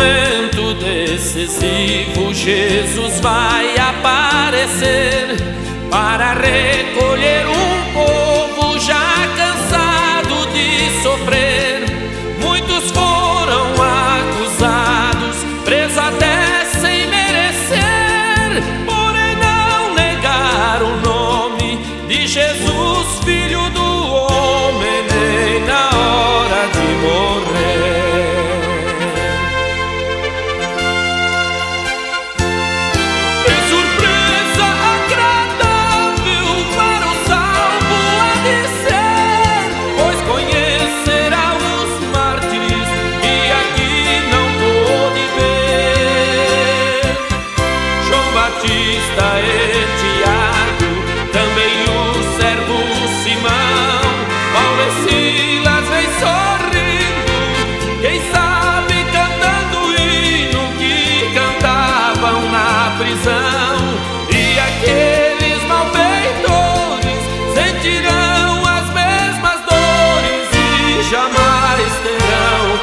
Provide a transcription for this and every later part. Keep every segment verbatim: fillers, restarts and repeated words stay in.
momento decisivo, Jesus vai aparecer para recolher um povo já cansado de sofrer. Muitos foram acusados, presos até sem merecer, porém não negaram o nome de Jesus, Filho do homem, nem na hora de morrer. E aqueles malfeitores sentirão as mesmas dores e jamais terão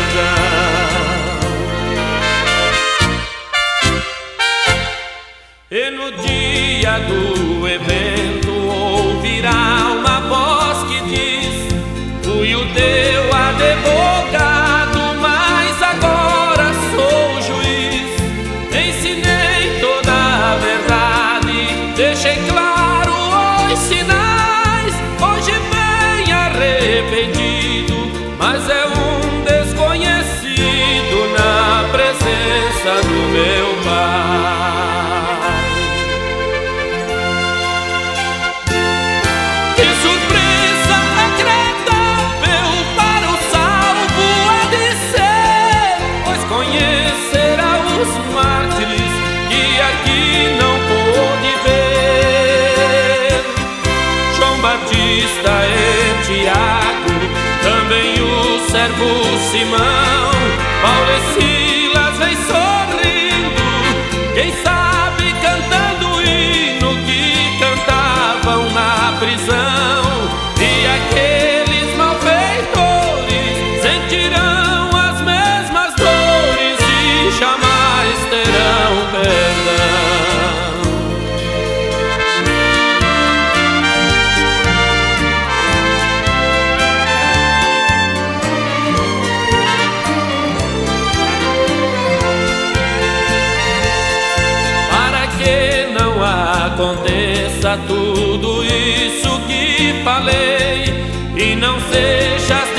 perdão. E no dia do evento ouvirá uma voz que diz: fui o teu advogado, mas agora sou juiz. Ensinei toda a verdade, deixei claro os sinais. Hoje vem arrependido, mas é um desconhecido na presença do meu Pai. Que surpresa agradável para o salvo há de ser, pois conhecerá os mártires que aqui não pôde ver. João Batista e Tiago, também o servo Simão, Paulo e Silas vem sorrindo, quem sabe cantando o hino que cantavam na prisão. E aqueles malfeitores sentirão as mesmas dores e jamais terão perdão. Para que não aconteça tudo isso que falei e não seja